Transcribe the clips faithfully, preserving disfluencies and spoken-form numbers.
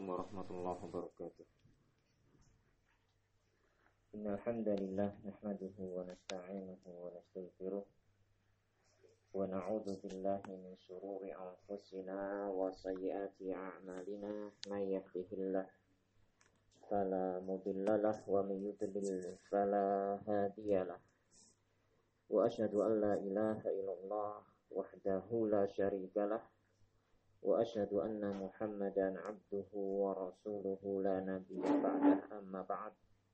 warahmatullahi wabarakatuh. Innal hamdalillah nahmaduhu wa nasta'inuhu wa nastaghfiruh wa na'udzu billahi min shururi anfusina wa sayyiati a'malina may yahdihillahu fala mudilla lahu wa may yudlil fala hadiyalah. Wa asyhadu an la ilaha illallah wahdahu la syarikalah wa asyhadu anna Muhammadan abduhu wa rasuluhu la nabiyya ba'dah amma ba'd.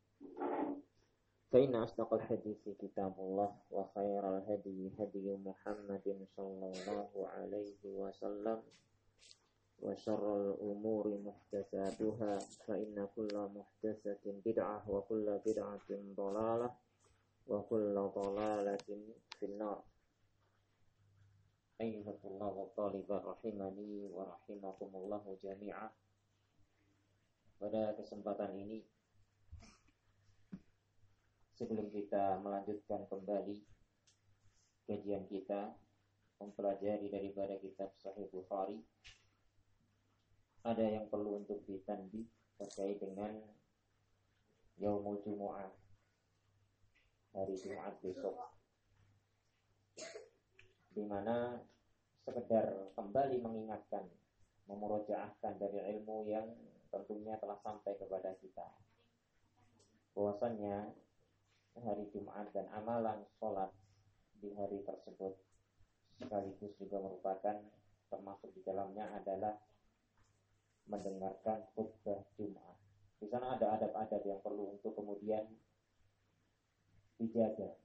Fa inna asdaqal hadithi kitabullah wa khairal hadi hadi Muhammadin sallallahu alaihi wasallam wa syarrul umuri muhdatsatuha fa inna kulla muhdatsatin bid'ah wa kulla bid'atin dhalalah wa kulla dhalalatin finnar. Ayyuhatullah wa talibah rahimani wa rahimakumullahu jami'ah. Pada kesempatan ini, sebelum kita melanjutkan kembali kajian kita mempelajari daripada kitab Sahih Bukhari, ada yang perlu untuk ditanbih terkait dengan Yaumul Jumu'ah, hari Jumat besok, di mana sekedar kembali mengingatkan, memurojaahkan dari ilmu yang tentunya telah sampai kepada kita, bahwasannya hari Jumat dan amalan sholat di hari tersebut sekaligus juga merupakan, termasuk di dalamnya adalah mendengarkan khutbah Jumat. Di sana ada adab-adab yang perlu untuk kemudian dijaga.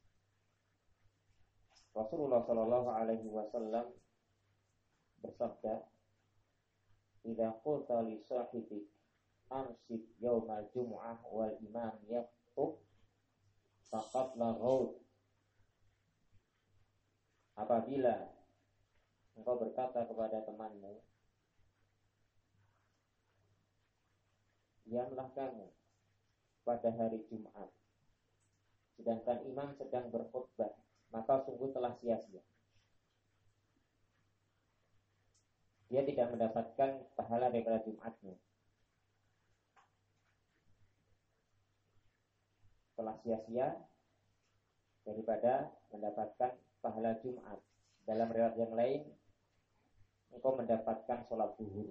Rasulullah Shallallahu Alaihi Wasallam bersabda, "Idza qulta li sahibik amsik yaumal jumu'ah wal imam yakhutub faqad laghaut." Apabila engkau berkata kepada temanmu, diamlah kamu pada hari Jumat, sedangkan imam sedang berkhutbah, maka sungguh telah sia-sia. Dia tidak mendapatkan pahala daripada Jumatnya. Telah sia-sia daripada mendapatkan pahala Jumat. Dalam riwayat yang lain, engkau mendapatkan sholat zuhur.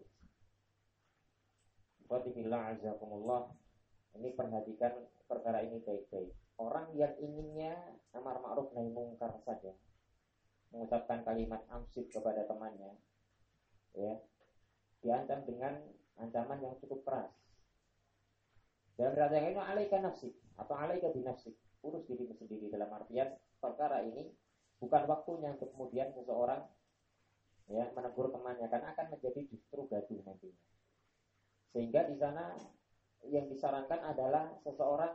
Qadimillah azakumullah. Ini perhatikan perkara ini baik-baik. Orang yang inginnya amar ma'ruf nahi mungkar saja, mengucapkan kalimat amsik kepada temannya, ya, diancam dengan ancaman yang cukup keras. Dalam riwayat yang lain, alaika nafsik atau alaika binafsik, urus dirimu sendiri, dalam artian perkara ini bukan waktunya untuk kemudian seseorang, ya, menegur temannya, karena akan menjadi justru gaduh nantinya. Sehingga di sana yang disarankan adalah seseorang,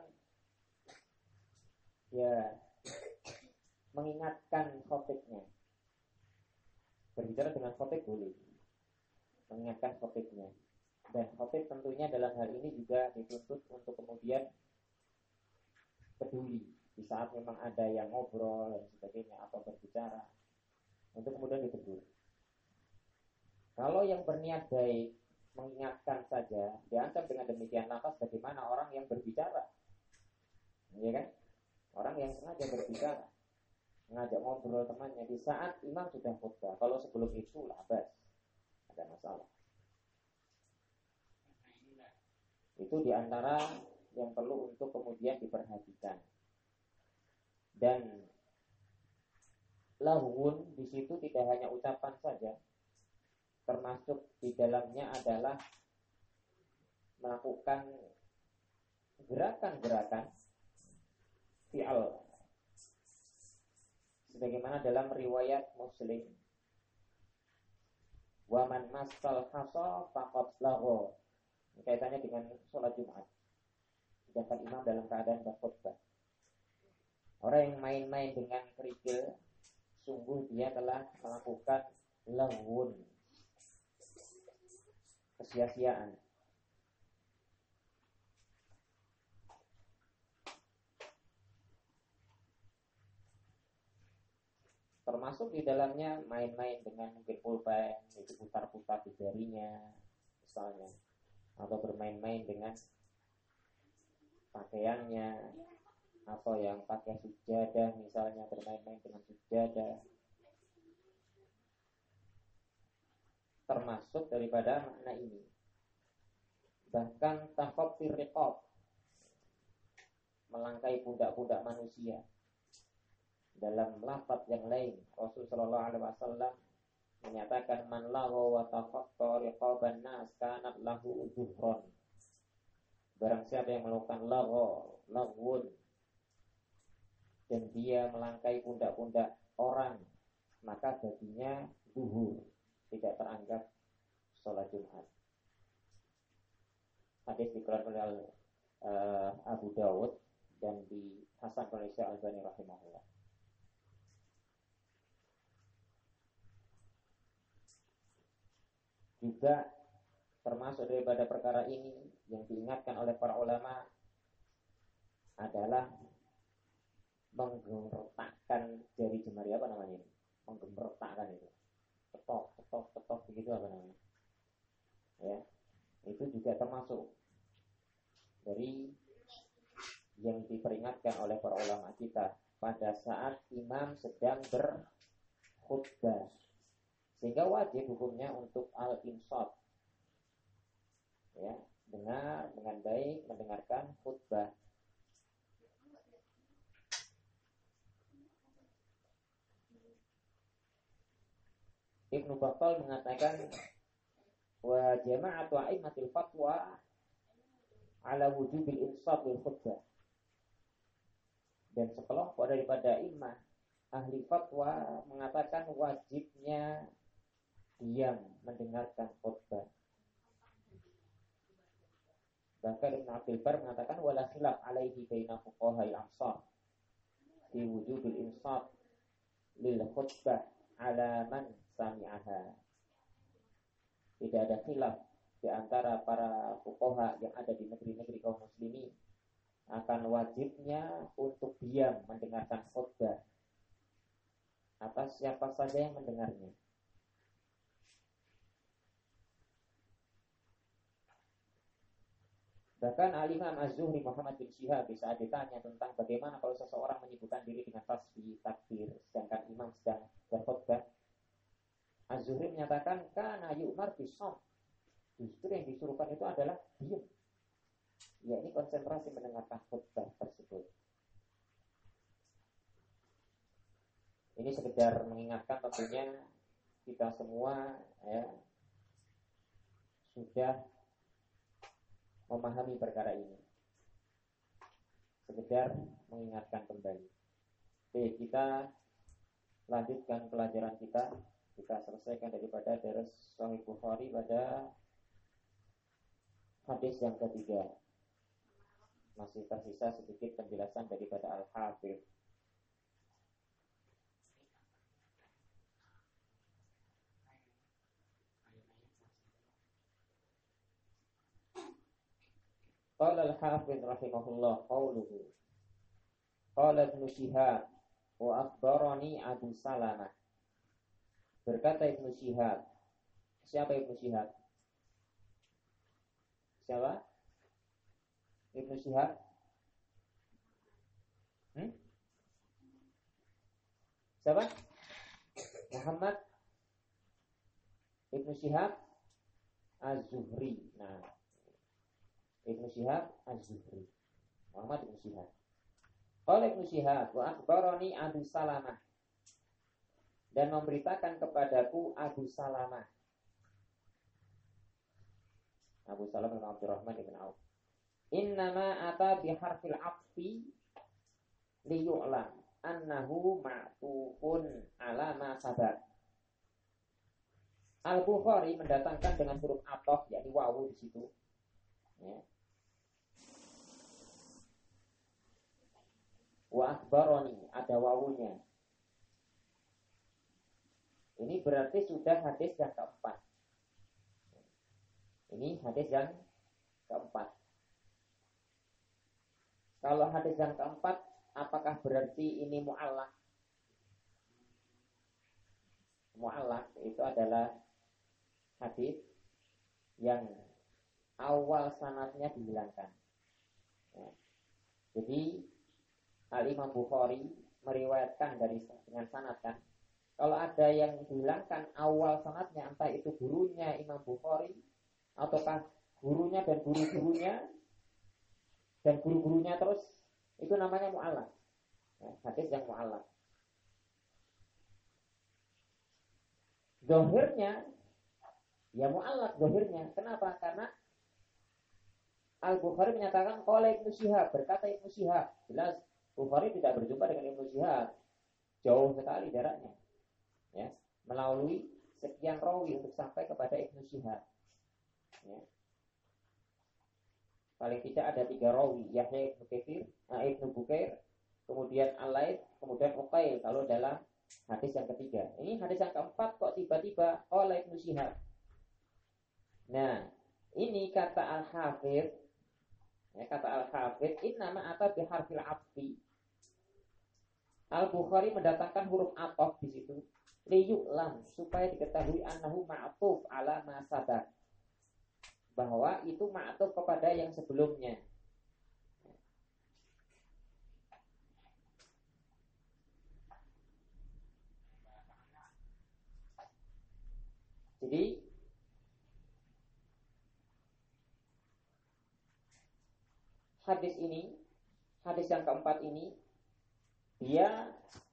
ya, mengingatkan khotibnya. Berbicara dengan khotib boleh, mengingatkan khotibnya. Dan khotib tentunya dalam hal ini juga dituntut untuk kemudian peduli di saat memang ada yang ngobrol dan sebagainya atau berbicara, untuk kemudian ditegur. Kalau yang berniat baik mengingatkan saja, diancam dengan demikian, lantas bagaimana orang yang berbicara? Ya kan? Orang yang sengaja berbicara, mengajak ngobrol temannya di saat imam sudah khutbah. Kalau sebelum itu labas, ada masalah. Itu diantara yang perlu untuk kemudian diperhatikan. Dan lahun di situ tidak hanya ucapan saja, termasuk di dalamnya adalah melakukan gerakan-gerakan fi'al, sebagaimana dalam riwayat Muslim, wa man massal hasa faqad lagha, kaitannya dengan sholat Jumat, sedangkan imam dalam keadaan berkhutbah. Orang yang main-main dengan kerikil, sungguh dia telah melakukan lahun, kesia-siaan. Termasuk di dalamnya main-main dengan mungkin pulpen, itu putar-putar di jarinya, misalnya. atau bermain-main dengan pakaiannya, atau yang pakai sujadah misalnya bermain-main dengan sujadah, termasuk daripada makna ini. Bahkan takhafir riqab, melangkai budak-budak manusia. Dalam lafaz yang lain Rasul sallallahu alaihi wasallam menyatakan man lagha wa takhatta riqaban nas kanat lahu zuhran. Barang siapa yang melakukan lagha, lagwun, dan dia melangkai pundak-pundak orang, maka baginya zuhur, tidak teranggap sholat Jumat. Hadis dikeluarkan oleh uh, Abu Dawud dan di Hasan oleh Syekh Albani rahimahullah. Juga termasuk daripada perkara ini yang diingatkan oleh para ulama adalah menggemertakkan jari jemari, apa namanya ini? Menggemertakkan itu. Ketok, ketok, ketok begitu apa namanya? Ya. Itu juga termasuk dari yang diperingatkan oleh para ulama kita pada saat imam sedang berkhutbah. Sehingga wajib hukumnya untuk al-insat, ya, dengar dengan baik, mendengarkan khutbah. Ibnu Battal mengatakan wa jama'atu a'immatil fatwa ala wujubil insat lil khutbah. Dan sekelompok daripada imam ahli fatwa mengatakan wajibnya diam mendengarkan khutbah. Bahkan Ibnu Abdul Bar mengatakan wala khilaf alaihi baina fuqaha'il amsar fi wujubil insat lil khutbah ala man sami'aha. Tidak ada khilaf di antara para fuqaha yang ada di negeri-negeri kaum muslimin akan wajibnya untuk diam mendengarkan khutbah atas siapa saja yang mendengarnya. Bahkan Al-Imam Az-Zuhri Muhammad bin Syihab saat ditanya tentang bagaimana kalau seseorang menyebutkan diri dengan tasbih, takbir, sedangkan imam sedang berkhutbah, Az-Zuhri menyatakan kana yu'mar bisam. Justru yang disuruhkan itu adalah diam. Ya, ini konsentrasi mendengarkan khutbah tersebut. Ini sekedar mengingatkan tentunya kita semua ya sudah memahami perkara ini. Sekedar mengingatkan kembali. Oke, kita lanjutkan pelajaran kita. Kita selesaikan daripada deres Sahih Bukhari pada hadis yang ketiga. Masih tersisa sedikit penjelasan daripada Al-Hafidh. Qala al-Hafidh rahimahullah qawluhu qala Ibnu Syihab wa akhbarani Abu Salamah. Berkata Ibnu Syihab. Siapa Ibnu Syihab? Siapa? Ibnu Syihab? Hmm? Siapa? Muhammad Ibnu Syihab Az-Zuhri. Nah, Ibnu Syihab Az-Zuhri. Muhammad Ibnu Syihab. Qala Ibnu Syihab wa akhbarani Abu Salamah. Dan memberitakan kepadaku Abu Salamah. Abu Salamah bin Abdurrahman bin Auf. Innama ata biharfil aqfi liyu'lam annahu ma'tufun ala ma sabaq. Al-Bukhari mendatangkan dengan huruf ataf, yakni wawu di situ. Ya. Wa akhbarani, ada wawunya. Ini berarti sudah hadis yang keempat. Ini hadis yang keempat. Kalau hadis yang keempat, apakah berarti ini mu'allaq? Mu'allaq itu adalah hadis yang awal sanadnya dihilangkan. Ya. Jadi Al-Imam Bukhari meriwayatkan dari dengan sanad kan. Kalau ada yang dihilangkan awal sanadnya, entah itu gurunya Imam Bukhari ataukah gurunya dan guru-gurunya dan guru-gurunya terus, itu namanya mu'allaq. Ya, hadis yang mu'allaq. Zahirnya ya mu'allaq zahirnya. Kenapa? Karena Al-Bukhari menyatakan qala Ibnu Syihab, berkata Ibnu Syihab. Jelas Bukhari tidak berjumpa dengan Ibnu Syihab. Jauh sekali jaraknya. Ya, melalui sekian rawi untuk sampai kepada Ibnu Syihab. Ya. Paling tidak ada tiga rawi, Yahya Ibnu Katsir, nah, Ibnu Bukair, kemudian Al-Laits, kemudian Uqail kalau dalam hadis yang ketiga. Ini hadis yang keempat kok tiba-tiba oleh Ibnu Syihab. Nah, ini kata Al-Hafidz, ya, kata Al-Hafidz, innama ata bi harfil atfi. Al-Bukhari mendatangkan huruf ataf di situ, liyu'lam, supaya diketahui annahu ma'tuf ala ma sabaq, bahwa itu ma'tuf kepada yang sebelumnya. Jadi hadis ini, hadis yang keempat ini, dia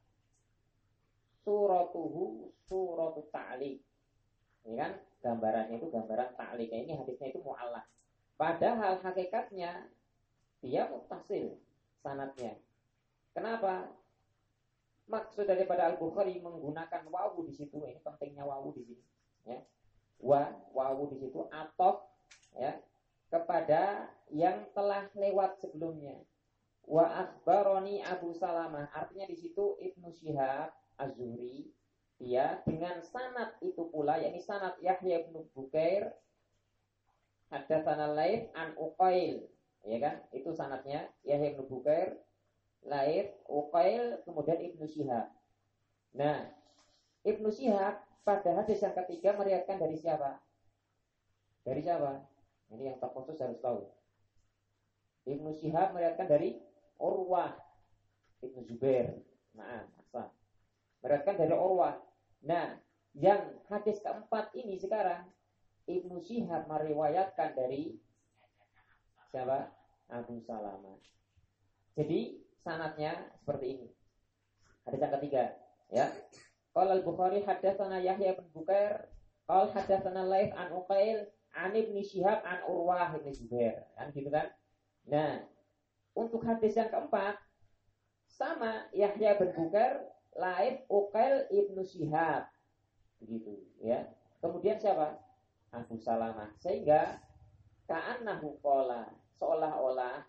suratuhu suratu ta'liq. Ini kan gambarannya itu gambaran ta'liq. Ini hadisnya itu mu'allaq. Padahal hakikatnya dia muttasil sanadnya. Kenapa? Maksud daripada Al-Bukhari menggunakan wawu di situ, ini pentingnya wawu di sini, ya. Wa wawu di situ ataf, ya, kepada yang telah lewat sebelumnya. Wa akhbaroni Abu Salamah, artinya di situ Ibnu Syihab Az-Zuhri, ya, dengan sanad itu pula, yakni sanad Yahya bin Bukair haddatsana Laits an Uqail, ya kan? Itu sanadnya Yahya bin Bukair, Laits, Uqail, kemudian Ibnu Syihab. Nah, Ibnu Syihab pada hadis yang ketiga meriwayatkan dari siapa? Dari siapa? Ini yang terkhusus harus tahu. Ibnu Syihab meriwayatkan dari Urwah Ibnu Zubair. Nah, asal meriwayatkan dari Urwah. Nah, yang hadis keempat ini sekarang Ibnu Syihab meriwayatkan dari siapa? Abu Salamah. Jadi sanadnya seperti ini. Hadis yang ketiga, ya. Qala Al-Bukhari haddatsana Yahya bin Bukair, qala haddatsana Laits an Uqail an Ibnu Syihab an Urwah Ibnu Zubair. Kan gitu kan? Nah, untuk hadis yang keempat sama Yahya bin Bukair, Laits, Uqail, Ibnu Syihab. Begitu, ya. Kemudian siapa? Abu Salamah. Sehingga ka'annahu qala, seolah-olah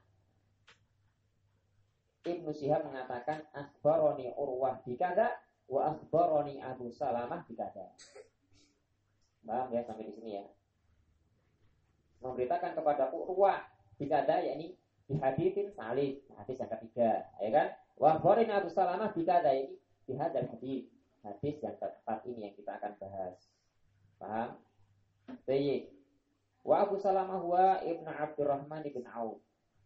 Ibnu Syihab mengatakan akhbaroni Urwah bikada wa akhbaroni Abu Salamah bikada. Paham ya sampai di sini ya? Memberitakan kepada Urwah bikada, yakni di hadisin salib, hadis yang ketiga, ya kan? Wa akhbaroni Abu Salamah bikada, ini di hadis hadis hadis yang keempat ini yang kita akan bahas. Paham? Baik. Wa Abu Salamah huwa Ibnu Abdurrahman bin Auf,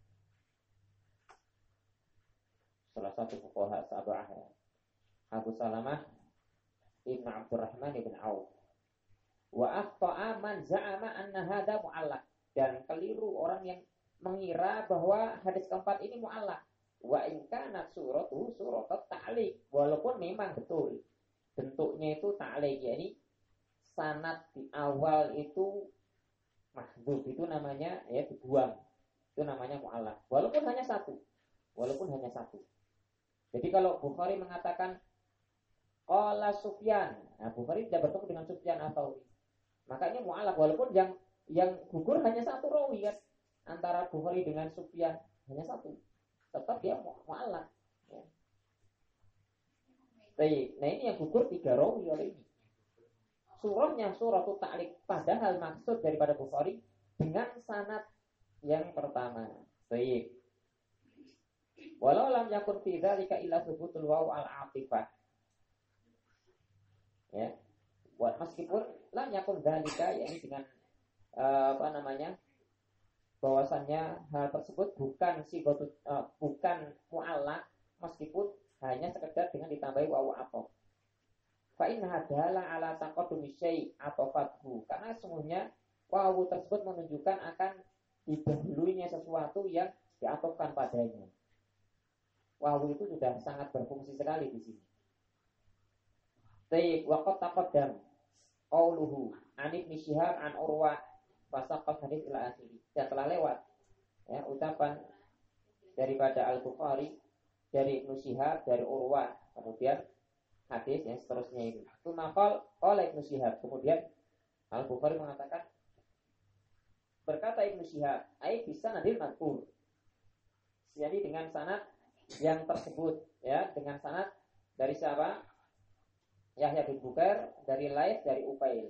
salah satu fuqaha sab'ah. Abu Salamah Ibnu Abdurrahman bin Auf. Wa akhta'a man za'ama anna hadza mu'allaq, dan keliru orang yang mengira bahwa hadis keempat ini mu'allaq. Wa in kanat suratu suratut ta'liq, walaupun memang betul bentuknya itu ta'liq, yakni sanad di awal itu mahdzuf, itu namanya ya dibuang, itu namanya mu'allaq, walaupun hanya satu walaupun hanya satu. Jadi kalau Bukhari mengatakan qala Sufyan, nah Bukhari tidak bertemu dengan Sufyan atau makanya mu'allaq, walaupun yang yang gugur hanya satu rawi kan, antara Bukhari dengan Sufyan hanya satu, tetap dia mu'allaq, ya. Baik, nah ini yang gugur tiga rawi oleh ini. Surahnya suratul ta'liq, padahal maksud daripada Bukhari dengan sanad yang pertama. Baik. Walau lam yakun fi dzalika illa thubutul waw al-'atifah. Ya. Meskipun lam yakun dzalika, yakni dengan uh, apa namanya? bahwasannya hal tersebut bukan sigotut uh, bukan mu'allaq meskipun hanya sekedar dengan ditambahi wawu atau. Fa inna hadala ala taqaddumi syai' atau fathu, karena sesungguhnya wawu tersebut menunjukkan akan didahulunya sesuatu yang diatofkan padanya. Wawu itu sudah sangat berfungsi sekali di sini. Tayyib waqad taqaddam qauluhu an Ibnu Syihab an Urwah fasaqat hadits ila akhiri. Dan telah lewat ya ucapan daripada Al-Bukhari dari Ibnu Syihab dari Urwah, kemudian hadis yang seterusnya itu. Itu maqal oleh Ibnu Syihab. Kemudian Al-Bukhari mengatakan, berkata Ibnu Syihab, ai bisa nadil madhkur. Jadi dengan sanad yang tersebut ya, dengan sanad dari siapa? Yahya bin Bukair, dari Laits, dari Uqail,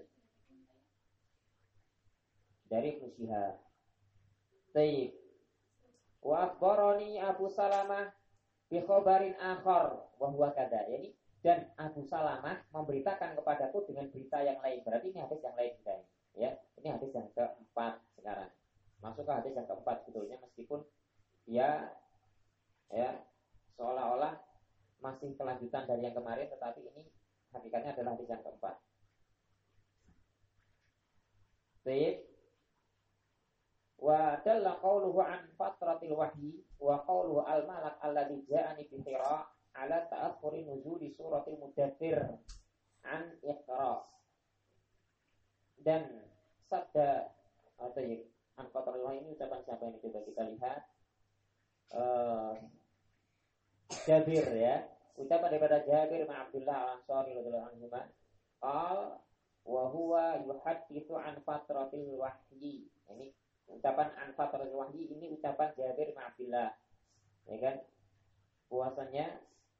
dari Ibnu Syihab. Tayyib. Wa akhbarani Abu Salamah bi khabarin akhar wa huwa kada. Jadi dan Abu Salamah memberitakan kepadaku dengan berita yang lain. Berarti ini hadis yang lain juga ya. Ini hadis yang keempat sekarang. Masuk ke hadis yang keempat sebetulnya, meskipun dia ya seolah-olah masih kelanjutan dari yang kemarin, tetapi ini hakikatnya adalah hadis yang keempat. Baik. Wa dalla qawluhu an fatratil wahyi wa qawluhu al-malak alladhi ja'ani bi Hira ala ta'akhuri nuzuli suratil Mudaththir an Iqra. Dan sabda atau ya an fatratil wahyi ini ucapan siapa ini, coba kita lihat. Uh, Jabir ya, ucapan daripada Jabir bin Abdullah Al-Ansari radhiyallahu anhu, qal wa huwa yuhadditsu an fatratil wahyi. Ini ucapan an fatratil wahyi, ini ucapan Jabir bin Abdullah, ya kan? Puasanya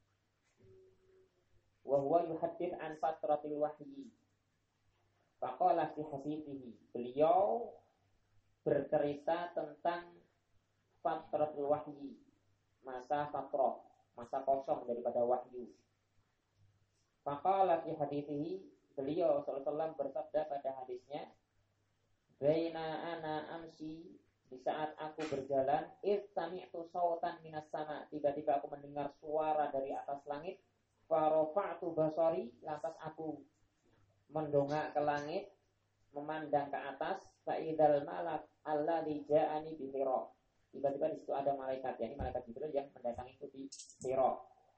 wa huwa yuhaddits an fatratil wahyi. Faqala fi hadithihi, beliau bercerita tentang fatratul wahyi, masa fatrah, masa kosong daripada wahyu. Faqala fi hadithihi, beliau sallallahu alaihi wasallam bersabda pada hadisnya, baina ana amsi, di saat aku berjalan, id sami'tu sautan minas sama, tiba-tiba aku mendengar suara dari atas langit, farafa'tu basari, lantas aku mendongak ke langit, memandang ke atas, fa'idal malak alladzi ja'ani bi Hira. Tiba-tiba di situ ada malaikat, yakni malaikat Jibril yang mendatangiku di Hira.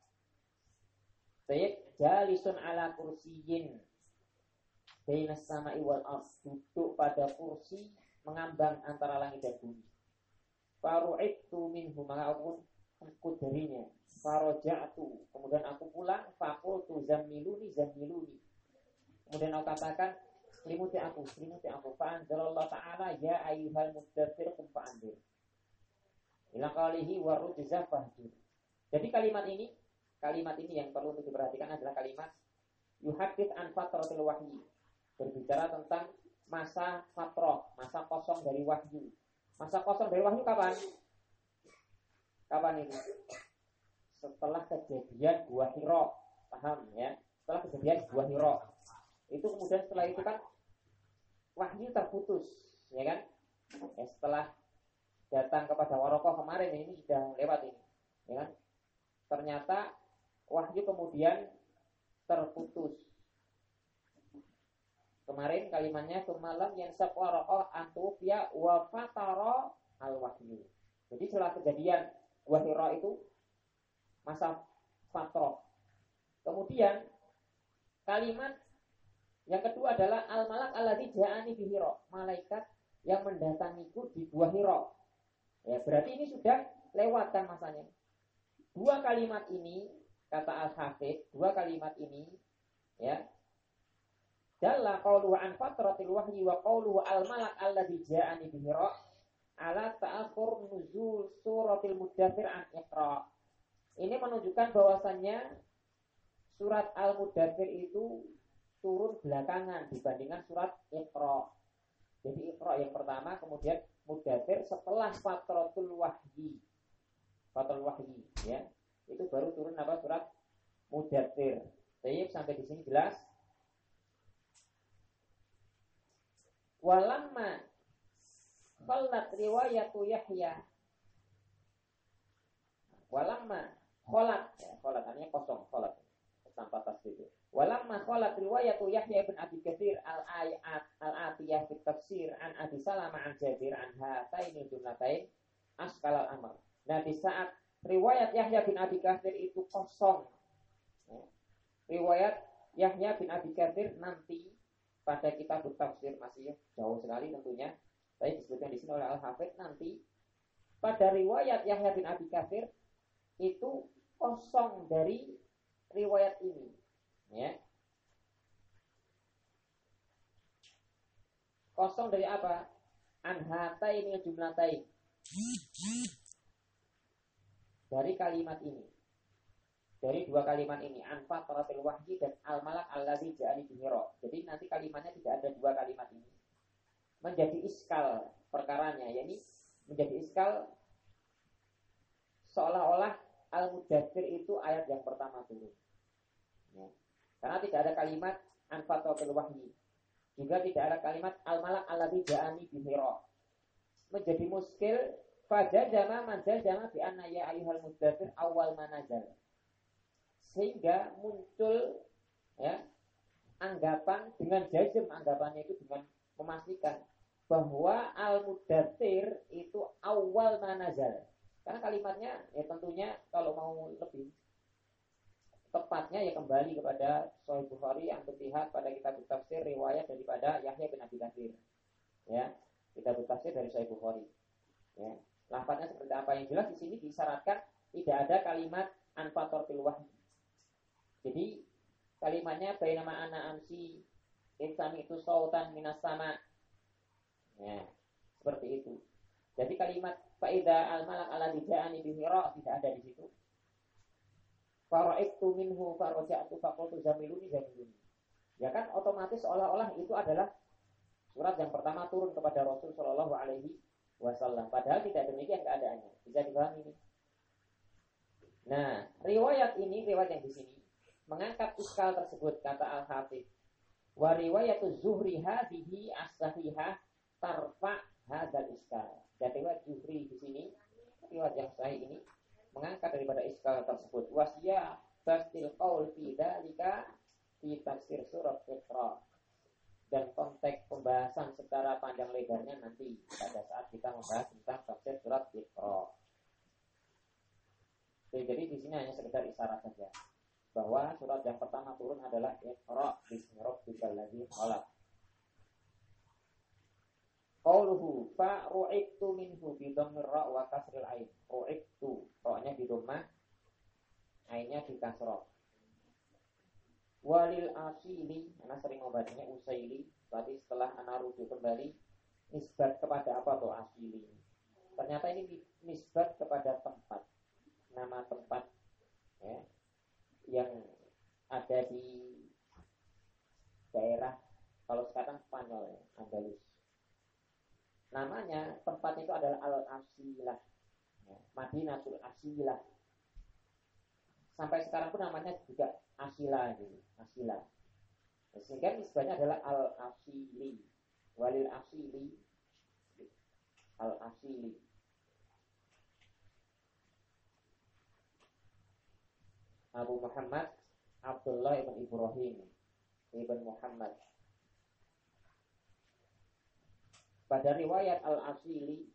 Sayyid jalisun ala kursiyin bainas sama'i wal ardh, duduk pada kursi mengambang antara langit dan bumi. Faru'ittu minhu, maka aku takut darinya. Faraja'tu, kemudian aku pulang. Faqultu zammiluni zammiluni, kemudian aku katakan selimuti aku, selimuti aku. Fa'anzalallahu ta'ala ya ayyuhal mudaththir qum fa'anzir ila qalihi warujza fahjur. Jadi kalimat ini, kalimat ini yang perlu untuk diperhatikan adalah kalimat yuhaddits an fatratil wahyi, berbicara tentang masa fatrah, masa kosong dari wahyu. Masa kosong dari wahyu kapan? Kapan ini? Setelah kejadian Gua Hira, paham ya? Setelah kejadian Gua Hira, itu kemudian setelah itu kan wahyu terputus, ya kan? Ya, setelah datang kepada Warokoh kemarin, ini sudah lewat ini, ya kan? Ternyata wahyu kemudian terputus. Kemarin kalimatnya sumalam yansab Warokoh antufya wa fatara al wahyu. Jadi setelah kejadian Gua Hira itu masa fatrah. Kemudian kalimat yang kedua adalah al-malak alladzi ja'ani bi Hira, malaikat yang mendatangiku di Gua Hira. Ya, berarti ini sudah lewat kan masanya. Dua kalimat ini, kata Al-Hafidz, dua kalimat ini ya, dalla qauluhu an fatratil wahyi wa qauluhu al-malak alladzi ja'ani bi Hira ala ta'akhur nuzul suratil Mudaththir an Iqra. Ini menunjukkan bahwasannya surat Al-Mudaththir itu turun belakangan dibandingkan surat Iqra. Jadi Iqra yang pertama, kemudian Mudaththir setelah fatratul wahyi. Fatratul wahyi ya. Itu baru turun apa? Surat Mudaththir. Baik, sampai di sini jelas. Walamma khallat riwayatu Yahya walamma khallat ya, khallat artinya kosong, khallat tanpa tasdid. Walamma khallat riwayatu Yahya bin Abi Katsir al-ayat al-atiyah fi tafsir an Abi Salamah an Jabir an hataini jumlatain asqal al-amr. Nah, di saat riwayat Yahya bin Abi Katsir itu kosong, ya, riwayat Yahya bin Abi Katsir nanti pada kitab tafsir masih jauh sekali tentunya. Tapi disebutkan di sini oleh Al-Hafidz nanti pada riwayat Yahya bin Abi Katsir itu kosong dari riwayat ini, ya. Kosong dari apa? Anhataini jumlatain. Dari kalimat ini. Dari dua kalimat ini, anfa taratil wahyi dan al-malak alladzi ja'ani bihira. Jadi nanti kalimatnya tidak ada dua kalimat ini. Menjadi iskal perkaranya, yakni menjadi iskal seolah-olah Al-Mudaththir itu ayat yang pertama turun, ya. Karena tidak ada kalimat anfa taratil wahyi, juga tidak ada kalimat al-malak alladzi ja'ani bihira. Menjadi muskil fajazama man jazama bi anna ya ayyuhal mudaththir awal manazal. Sehingga muncul, ya, anggapan dengan jazm, anggapannya itu dengan memastikan bahwa al-mudaththir itu awal manazal. Karena kalimatnya ya tentunya kalau mau lebih tepatnya ya kembali kepada Sahih Bukhari yang berpihak pada kitab tafsir riwayat daripada Yahya bin Abi Katsir. Ya, kitab tafsir dari Sahih Bukhari. Ya, lafadznya seperti apa, yang jelas di sini disyaratkan tidak ada kalimat anfatortil wahyi. Jadi kalimatnya bainama ana amsi insami itu sautan minas sama. Ya, seperti itu. Jadi kalimat faida al-malak alladzi ja'ani bihira tidak ada di situ. Fara'ibtu minhu faraja'tu faqultu zamiluni zamiluni. Ya kan otomatis seolah-olah itu adalah surat yang pertama turun kepada Rasul sallallahu alaihi wasallam. Padahal tidak demikian keadaannya. Bisa dipahami ini. Nah, riwayat ini, riwayat yang di sini mengangkat iskal tersebut, kata Al-Hafidz. Wa riwayatu Zuhri hadhihi as-sahihah tarfa hadzal iskal. Dan riwayat Zuhri di sini, riwayat yang sahih ini mengangkat daripada iskal tersebut. Wasya bastil qaul fi dzalika fi tafsir surat Iqra. Dan konteks pembahasan secara panjang lebarnya nanti pada saat kita membahas tentang tafsir surat Iqra. Jadi di sini hanya sekedar isyarat saja bahwa surat yang pertama turun adalah Iqra bismi rabbikal ladzi khalaq. Qauluhu fa ru'ibtu minhu bi dhammir ra wa kasril ain. Ru'ibtu, ra-nya di dhammah, ainnya di kasrah. Walil asili, ana sering membacanya usaili, berarti setelah ana rujuk kembali nisbat kepada apa tuh asili? Ternyata ini nisbat kepada tempat. Nama tempat, ya, yang ada di daerah, kalau sekarang Spanyol, ya, Andalus. Namanya tempat itu adalah Al-Asilah, ya, Madinatul Asilah. Sampai sekarang pun namanya juga Asila, gitu. Asila. Sehingga nisbahnya adalah Al-Asili, Walil Asili, Al-Asili. Abu Muhammad Abdullah ibn Ibrahim ibn Muhammad. Pada riwayat Al-Asili,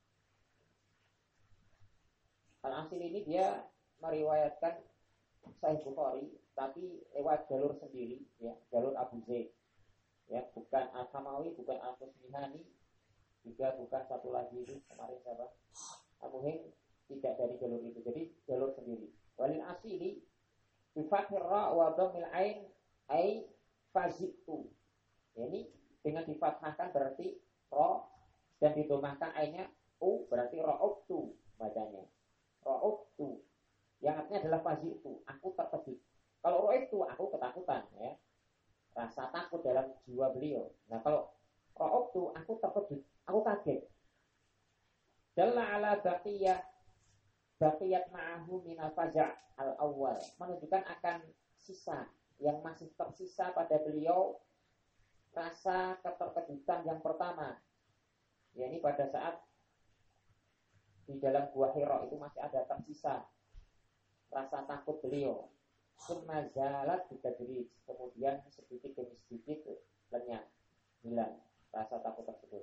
Al-Asili ini dia meriwayatkan Sahih Bukhari tapi lewat jalur sendiri, ya, jalur Abu Zaid, ya, bukan Al-Hamawi, bukan Al-Musmihani, juga bukan satu lagi itu kemarin siapa, Abu Hing, tidak dari jalur itu, jadi jalur sendiri. Walil asili bi fathir ra wa dhammil ain ai fazitu. Ini dengan difathahkan berarti ra dan didomahkan ainnya u berarti ra'ubtu bacanya. Ra'ubtu yang artinya adalah fazitu, aku terkejut. Kalau ra'ubtu aku ketakutan, ya. Rasa takut dalam jiwa beliau. Nah, kalau ra'ubtu aku terkejut, aku kaget. Dalla ala baqiyah baqiyat ma'ahu minal faza' al-awwal, menunjukkan akan sisa yang masih tersisa pada beliau rasa keterkejutan yang pertama, Ya ini pada saat di dalam gua Hira itu masih ada tersisa rasa takut beliau. Semazalat bitadrij, kemudian sedikit demi sedikit lenyap, hilang rasa takut tersebut.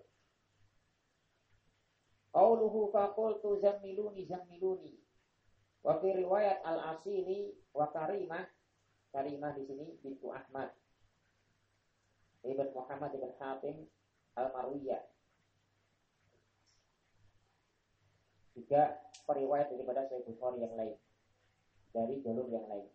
Qauluhu faqultu zammiluni zammiluni. Wa fi riwayat al-Asili wa Karimah, Karimah di sini bintu Ahmad ibn Muhammad ibn Hatim al-Marwiyah. Juga periwayat daripada Sahih Bukhari yang lain, dari jalur yang lain.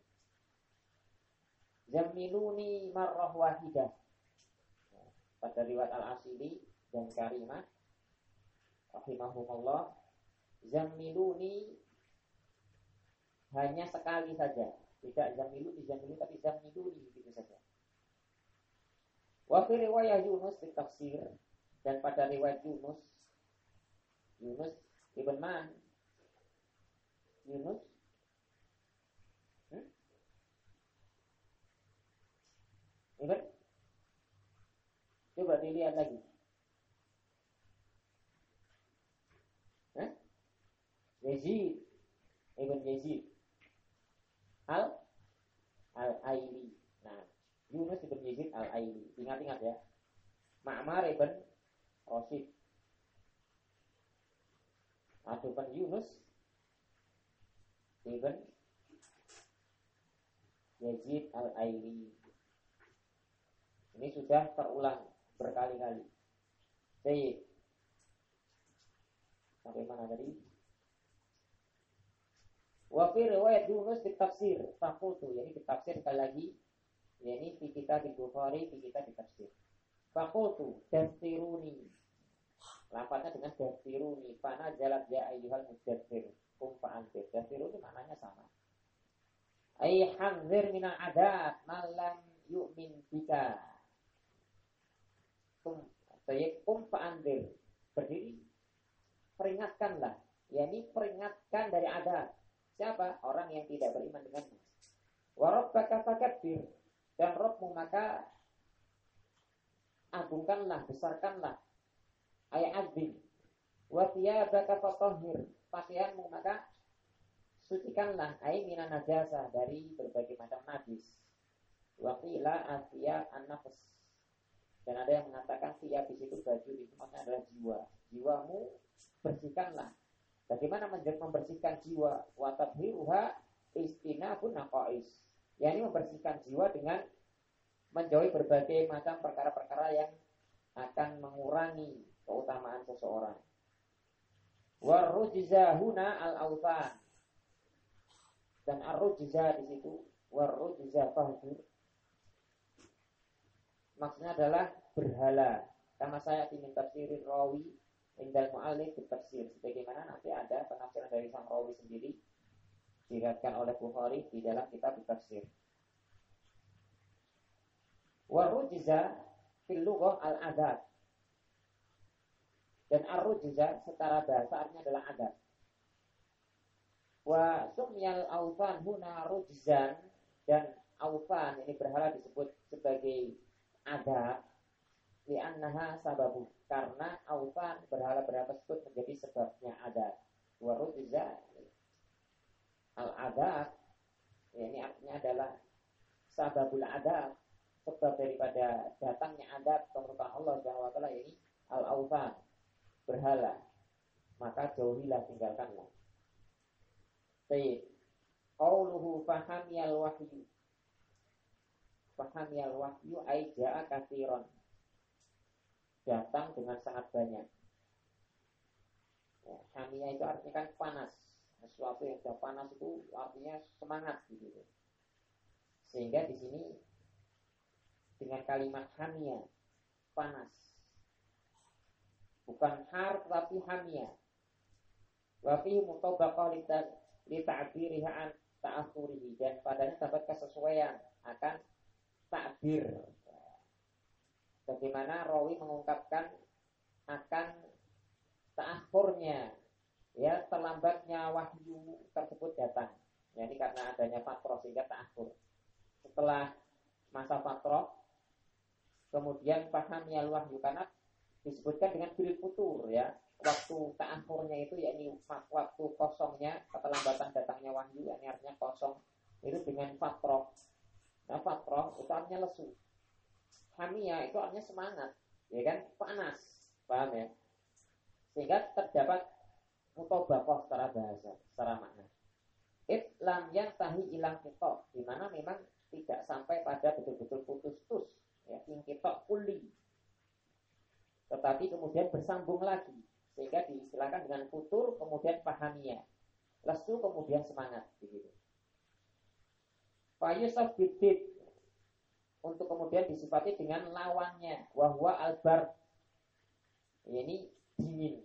Zammiluni marrah wahidah. Pada riwayat al-Asili dan Karimah rahimahumullah, zammiluni hanya sekali saja, tidak zammiluni zammiluni tapi zammiluni begitu saja. Wa fi riwayat Yunus di tafsir, dan pada riwayat Yunus Yunus ibn Man Yunus hmm? Ibn, coba dilihat lagi. Yazid ibn Yazid al al-Aili. Nah, Yunus ibn Yazid al-Aili. Ingat-ingat ya. Ma'mar ibn Rasid. Adapun Yunus ibn Yazid al-Aili. Ini sudah terulang berkali-kali. Baik. Sampai mana tadi? Wa fi riwayat Yunus di tafsir faqultu, yani di tafsir sekali lagi, yani di kitab Bukhari, di kitab di tafsir. Faqultu dastiruni, lafaznya dengan dastiruni, fana jalat ya ayyuhal mudaththir kum fa'anzir. Dastiruni maknanya sama. Ay hanzir minal adab man lam yu'min bika. Kum saya kum fa'anzir, berdiri peringatkanlah, yani peringatkan dari adab. Siapa? Orang yang tidak beriman denganmu. Wa rabbaka fakabbir, dan Rabbmu maka agungkanlah, besarkanlah. Ayat azim. Wa thiyabaka fatahhir, pakaianmu maka sucikanlah. Ay minan najasa, dari berbagai macam najis. Wa qila athiyab an-nafs, dan ada yang mengatakan thiyab di situ baju, itu maksudnya adalah jiwa. Jiwamu bersihkanlah. Bagaimana membersihkan jiwa? Wa tadhiruha istinabun naqais. Yani membersihkan jiwa dengan menjauhi berbagai macam perkara-perkara yang akan mengurangi keutamaan seseorang. Wa rujza huna al-awthan. Dan ar-rujza di situ, wa rujza fahdur, maksudnya adalah berhala. Karena saya ingin tafsirin rawi indal mu'allif tafsir, sebagaimana nanti ada penafsiran dari sang rawi sendiri diriwayatkan oleh Bukhari di dalam kitab tafsir. Wa rujza fil lughah al-adab, dan ar-rujza secara bahasa artinya adalah adab. Wa sumyal awthan huna rujzan, dan awthan ini berhala disebut sebagai adab li'annaha sababu, karena awthan berhala-berhala tersebut menjadi sebabnya adab. Wa rujza al-adab, ya, ini artinya adalah sababul adab, sebab daripada datangnya adab kemurkaan Allah subhanahu wa taala, ini al-awthan, berhala, maka jauhilah, tinggalkanlah. Baik. Qauluhu fahamiyal wahyu. Fahamiyal wahyu ay ja'a katsiran, datang dengan sangat banyak. Ya, hamiyah itu artinya kan panas. Sesuatu yang sudah panas itu artinya semangat gitu. Sehingga di sini dengan kalimat hamiyah, panas. Bukan har tapi hamiyah. Wa fi mutabaqah li ta'biriha an ta'athurihi, dan padanya dapat kesesuaian akan takbir. Bagaimana rawi mengungkapkan akan ta'akhurnya, ya, terlambatnya wahyu tersebut datang. Jadi karena adanya fatrah sehingga ta'akhur. Setelah masa fatrah, kemudian paham ya wahyu, karena disebutkan dengan bil futur ya. Waktu ta'akhurnya itu yakni waktu kosongnya, keterlambatan datangnya wahyu, yakni artinya kosong itu dengan fatroh. Nah, fatroh itu artinya lesu. Hamiyah itu artinya semangat, ya kan? Panas, paham ya? Sehingga terdapat mutobaqah secara bahasa, secara makna. It lam yang tahi ilang kitok, di mana memang tidak sampai pada betul-betul putus-putus, ya, ingkitok kuli. Tetapi kemudian bersambung lagi, sehingga diistilahkan dengan futur, kemudian pahamiyah, lesu, kemudian semangat, begitu. Fayusaf bidid, untuk kemudian disifati dengan lawannya, wahwa albar, ini dingin.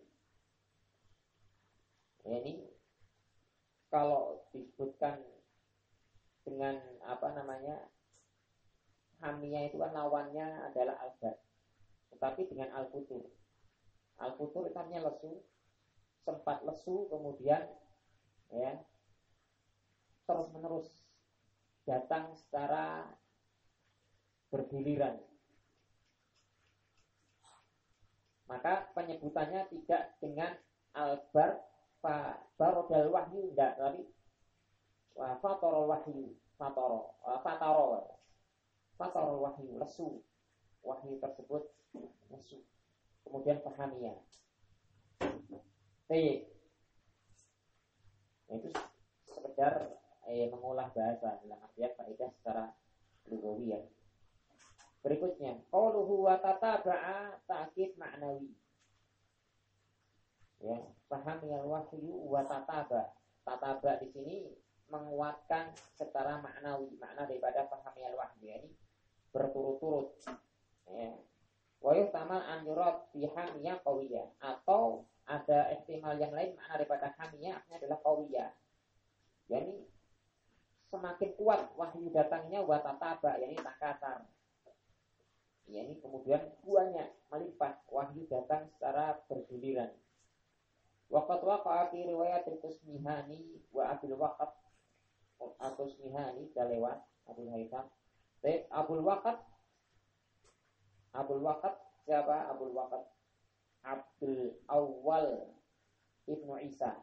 Ini kalau disebutkan dengan apa namanya hamiyah itu kan lawannya adalah albar, tetapi dengan al-futur. Al-futur itu artinya lesu, sempat lesu, kemudian ya terus menerus datang secara bergiliran. Maka penyebutannya tidak dengan albar barodal wahyu, enggak, tapi fatorol wahyu, fatoro, fatoro, fatorol wahyu, lesu, wahyu tersebut lesu. Kemudian pahamiyah. Baik. Itu sekedar eh, mengolah bahasa dalam artian faedah secara lugawi ya. Berikutnya, qauluhu wa tataba'a ta'kid ma'nawi. Ya, pahamiyal wahyu wa tataba. Tataba di sini menguatkan secara maknawi, makna daripada pahamiyal wahyu, ini berturut-turut. Ya. Wa yuhtamal an yurad bi hamiyah qawiyah, atau ada ihtimal yang lain makna daripada hamiyah adalah qawiyah. Yani semakin kuat wahyu datangnya wa tataba, yani takatar. Yani kemudian banyak melipat wahyu datang secara bergiliran. Waqat waqa'a fi riwayat al-Tusmihani wa Abdul Waqat al-Tusmihani dah lewat Abdul Haytham. Baik, Abdul Waqat Abdul Waqat siapa? Abdul Waqat Abdul Awwal Ibnu Isa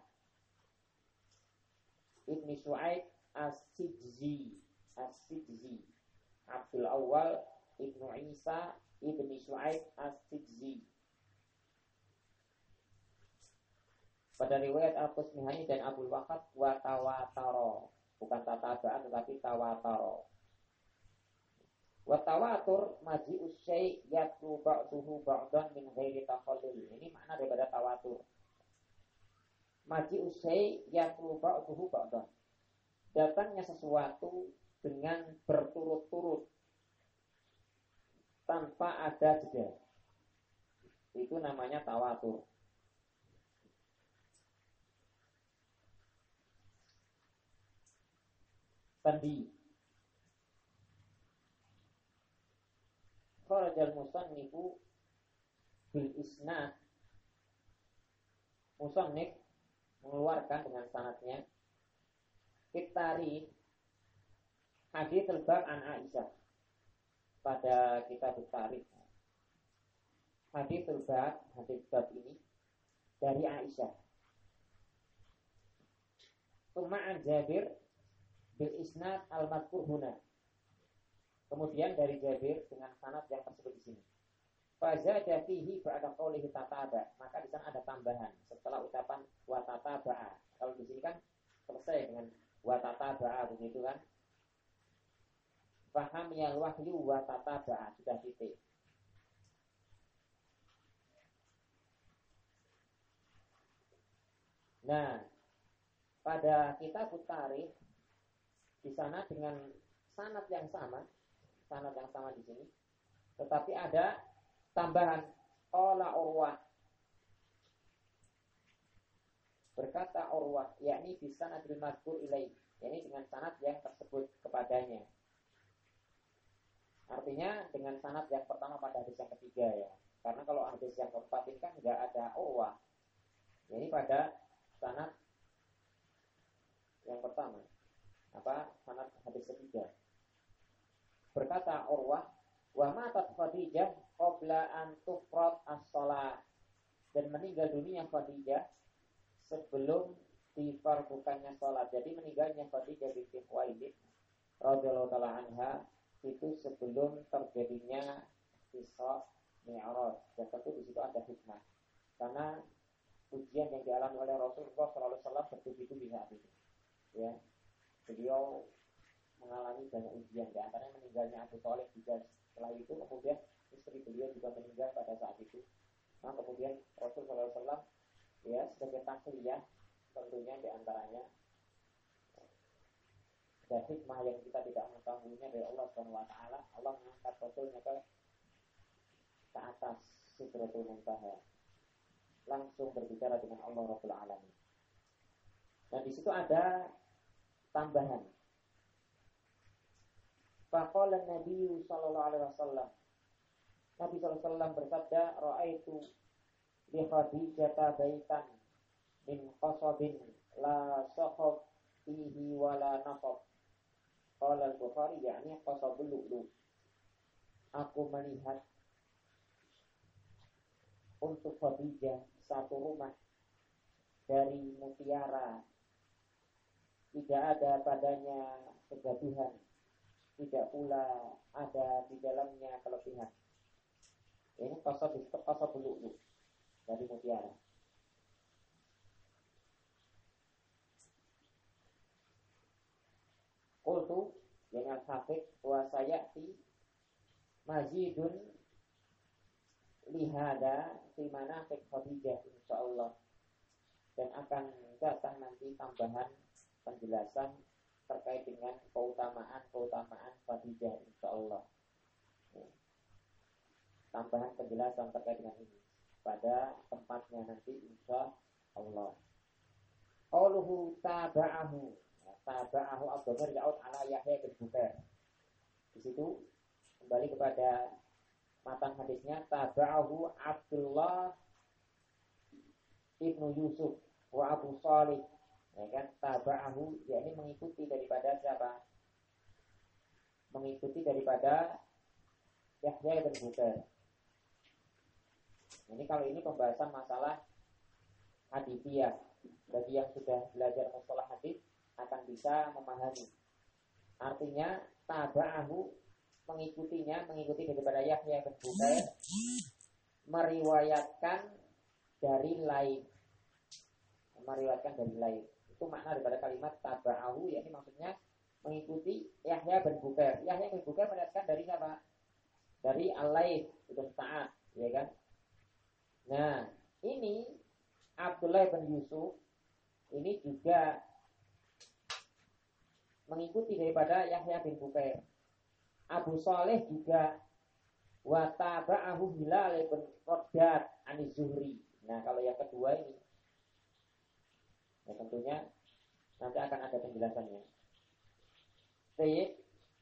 Ibnu Su'aib As-Sijzi As-Sijzi Abdul Awwal Ibnu Isa Ibnu Su'aib As-Sijzi. Pada riwayat Al-Qusmihani dan Abdul Waqat wa tawataro, bukan tatabaan tetapi tawataro. Wa tawatur maji'us syai' yatlu ba'duhu ba'dan min ghairi takhallul. Ini makna daripada tawatur. Maji'us syai' yatlu ba'duhu ba'dan. Datangnya sesuatu dengan berturut-turut tanpa ada jeda. Itu namanya tawatur. Tadi kharajal musannifu bil isnad, musannif mengeluarkan dengan sanadnya kitari hadits al-bab an Aisyah, pada kitab tarikh hadits al-bab, hadits bab ini dari Aisyah. Tsumma an Jabir bil isnad al-madhkur huna. Kemudian dari Jabir dengan sanad yang tersebut di sini. Fazada fihi ba'da qoulihi tataba. Maka di sana ada tambahan setelah ucapan wa tataba'a. Kalau di sini kan selesai dengan wa tataba'a, begitu kan? Faham yal wahyu wa tataba'a, sudah titik. Nah, pada kitab tarikh di sana dengan sanad yang sama, sanad yang sama di sini, tetapi ada tambahan qala Urwah, berkata Urwah, yakni di sanadil mazkur ilaih, yakni dengan sanad yang tersebut kepadanya. Artinya dengan sanad yang pertama pada hadis yang ketiga ya, karena kalau hadis yang keempat ini kan nggak ada Urwah, yakni pada sanad yang pertama, apa sanad hadis ketiga. Berkata Urwah, wa matat Khadijah qabla an tufrad as-shalah, dan meninggal dunia Khadijah sebelum difardukannya salat. Jadi meninggalnya Khadijah binti Khuwailid radhiyallahu taala anha itu sebelum terjadinya Isra Mi'raj. Dan tentu di situ ada hikmah. Karena ujian yang dialami oleh Rasulullah shallallahu alaihi wasallam bertubi-tubi saat itu. Ya. Beliau mengalami banyak ujian, di antaranya meninggalnya Abu Thalib juga. Setelah itu kemudian istri beliau juga meninggal pada saat itu. Nah, kemudian Rasulullah shallallahu alaihi wasallam ya sebagai tasliyah tentunya di antaranya dan hikmah yang kita tidak mengetahuinya dari Allah subhanahu wa taala, Allah mengangkat Rasulnya ke ke atas Sidratul Muntaha, langsung berbicara dengan Allah Rabbul Alamin. Dan di situ ada tambahan. Faqala Nabi sallallahu alaihi wasallam, Nabi sallallahu alaihi wasallam bersabda, ra'aitu li Khadijah baitan min qasabin la saqaf fihi wala naqab. Qala al-Bukhari, yakni qasabul lu'lu. Aku melihat untuk Khadijah satu rumah dari mutiara, tidak ada padanya kegaduhan, tidak pula ada di dalamnya kelebihan. Ini qasab qasabul lu'lu dari mutiara. Qultu, yang al-Hafidh, wa sayati mazidun lihada fi manaqiq Khadijah insyaallah. Dan akan datang nanti tambahan penjelasan terkait dengan keutamaan-keutamaan Khadijah insyaallah. Ya. Tambahan penjelasan terkait dengan ini pada tempatnya nanti insyaallah. Qauluhu taba'ahu, taba'ahu Abdullah ya'ud ala Yahya bin Bukair. Di situ kembali kepada matan hadisnya, taba'ahu Abdullah ibnu Yusuf wa Abu Salih. Ya kan, taba'ahu yakni mengikuti daripada siapa? Mengikuti daripada Yahya bin Bukair. Ini kalau ini pembahasan masalah hadithiyah. Bagi yang sudah belajar masalah hadis akan bisa memahami. Artinya taba'ahu mengikutinya, mengikuti daripada Yahya bin Bukair, meriwayatkan dari lain, meriwayatkan dari lain. Itu makna daripada kalimat taba'ahu, yakni maksudnya mengikuti Yahya bin Bukair. Yahya bin Bukair meriwayatkan dari siapa? Dari Al-Laits bin Sa'ad, ya kan? Nah, ini Abdullah bin Yusuf ini juga mengikuti daripada Yahya bin Bukair. Abu Saleh juga wa taba'ahu Hilal bin Qaddad Ani Zuhri. Nah, kalau yang kedua ini ya tentunya nanti akan ada penjelasannya. Sayyid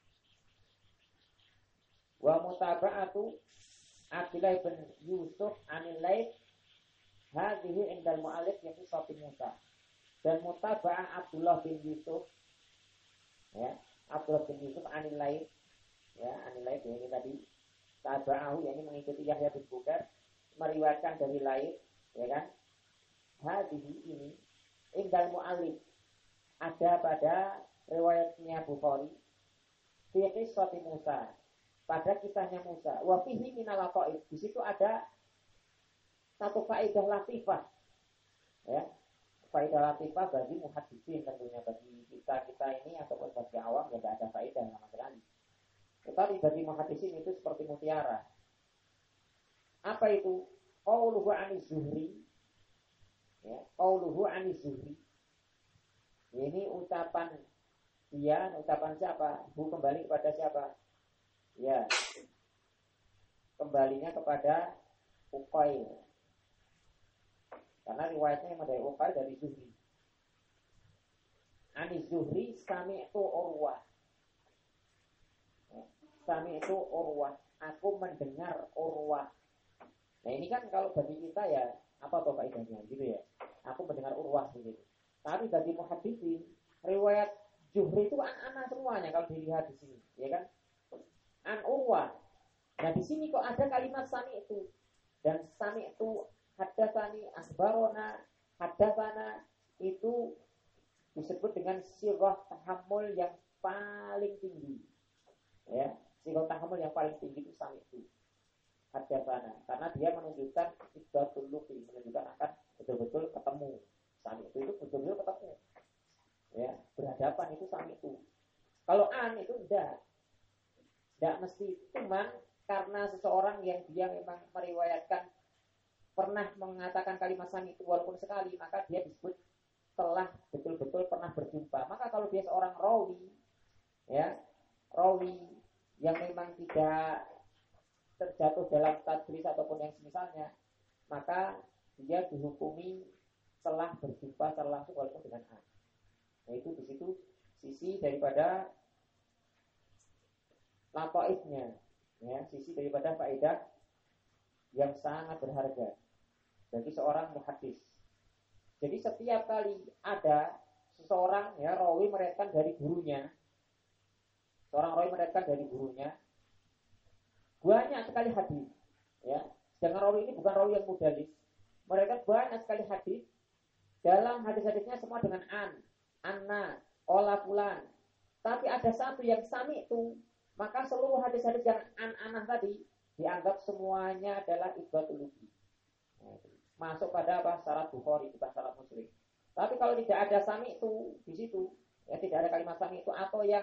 wa mutaba'atu Abdullah bin Yusuf Anil Laits hadhihi indal mu'allif yakni Safi Musa. Dan mutaba'ah Abdullah bin Yusuf, ya, Abdullah bin Yusuf Anil Laits, ya, Anil Laits ini tadi taba'ahu yakni mengikuti Yahya bin Bukair, meriwayatkan dari Laits, ya kan? Hadhihi ini indal mu'allif ada pada riwayatnya Bukhari fi qissati Musa, pada kisahnya Musa, wa fihi minal laqaid. Di situ ada satu faedah latifah, ya, faedah latifah bagi muhaddisin tentunya, bagi kita kita ini ataupun bagi awam ya tidak ada faedah sama sekali. Tetapi bagi muhaddisin itu seperti mutiara. Apa itu? Qauluhu Ani Zuhri, ya, qauluhu Ani Zuhri. Ini ucapan dia, ucapan siapa? Bu kembali kepada siapa? Ya, kembalinya kepada Uqail. Karena riwayatnya yang dari Uqail dari Zuhri. Ani Zuhri sami'tu Urwah. Sami'tu Urwah. Aku mendengar Urwah. Nah ini kan kalau bagi kita ya apa tuh faedahnya gitu ya. Aku mendengar Urwah gitu. Tapi bagi muhaddisin riwayat Zuhri itu anak-anak semuanya kalau dilihat di sini, ya kan? An Urwah. Nah di sini kok ada kalimat haddatsana itu disebut dengan sighah tahammul yang paling tinggi. Ya, sighah tahammul yang paling tinggi itu sami itu. Haddatsana, karena dia menunjukkan isbatul luqi, menunjukkan akan betul-betul ketemu. Sami itu itu betul-betul ketemu. Ya, berhadapan itu sami itu. Kalau an itu enggak. Enggak mesti, cuman karena seseorang yang dia memang meriwayatkan pernah mengatakan kalimat sami itu walaupun sekali, maka dia disebut telah betul-betul pernah berjumpa. Maka kalau dia seorang rawi, ya, rawi yang memang tidak terjatuh dalam tadlis ataupun yang semisalnya, maka dia dihukumi telah berjumpa secara langsung walaupun dengan an. Nah, itu di situ sisi daripada lataifnya, ya, sisi daripada faedah yang sangat berharga bagi seorang muhaddis. Jadi setiap kali ada seseorang, ya, rawi meriwayatkan dari gurunya, seorang rawi meriwayatkan dari gurunya banyak sekali hadis, ya. Sedangkan rawi ini bukan rawi yang mudallis, meriwayatkan banyak sekali hadis. Dalam hadis-hadisnya semua dengan an, anna, ola fulan. Tapi ada satu yang sami itu, maka seluruh hadis-hadis yang an-anah tadi dianggap semuanya adalah isbatul luqi. Masuk pada apa? Syarat Bukhari, bukan syarat Muslim. Tapi kalau tidak ada sami itu di situ, ya, tidak ada kalimat sami itu, atau yang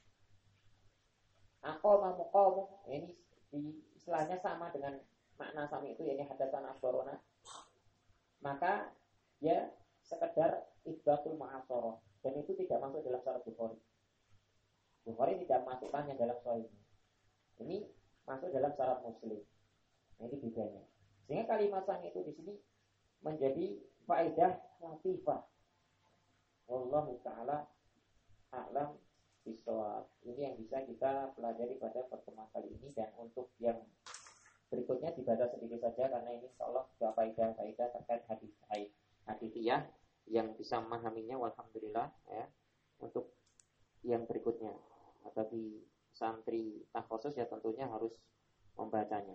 aqama muqam, ini di istilahnya sama dengan makna sami itu, yakni hadatsana akhbarona, maka ya sekedar isbatul ma'asharah, dan itu tidak masuk dalam syarat Bukhari. Bukhari tidak masukkannya dalam sahihnya. Ini masuk dalam syarat Muslim. Nah, ini bedanya. Sehingga kalimat sami itu di sini menjadi faedah latifah. Wallahu ta'ala a'lam bishawab. Ini yang bisa kita pelajari pada pertemuan kali ini, dan untuk yang berikutnya dibaca sedikit saja karena ini insyaallah juga faedah-faedah terkait hadis hadithiyah yang bisa memahaminya, walhamdulillah, ya. Untuk yang berikutnya bagi santri takhusus ya tentunya harus membacanya.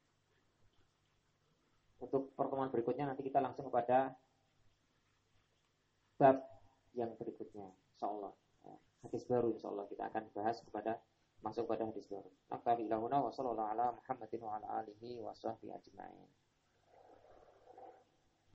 Untuk pertemuan berikutnya nanti kita langsung kepada bab yang berikutnya, insyaallah. Ya, hadis baru insyaallah kita akan bahas kepada masuk pada hadis baru. Naktafi ilahuna wa sallallahu ala Muhammadin wa ala alihi wa sahbihi ajma'in.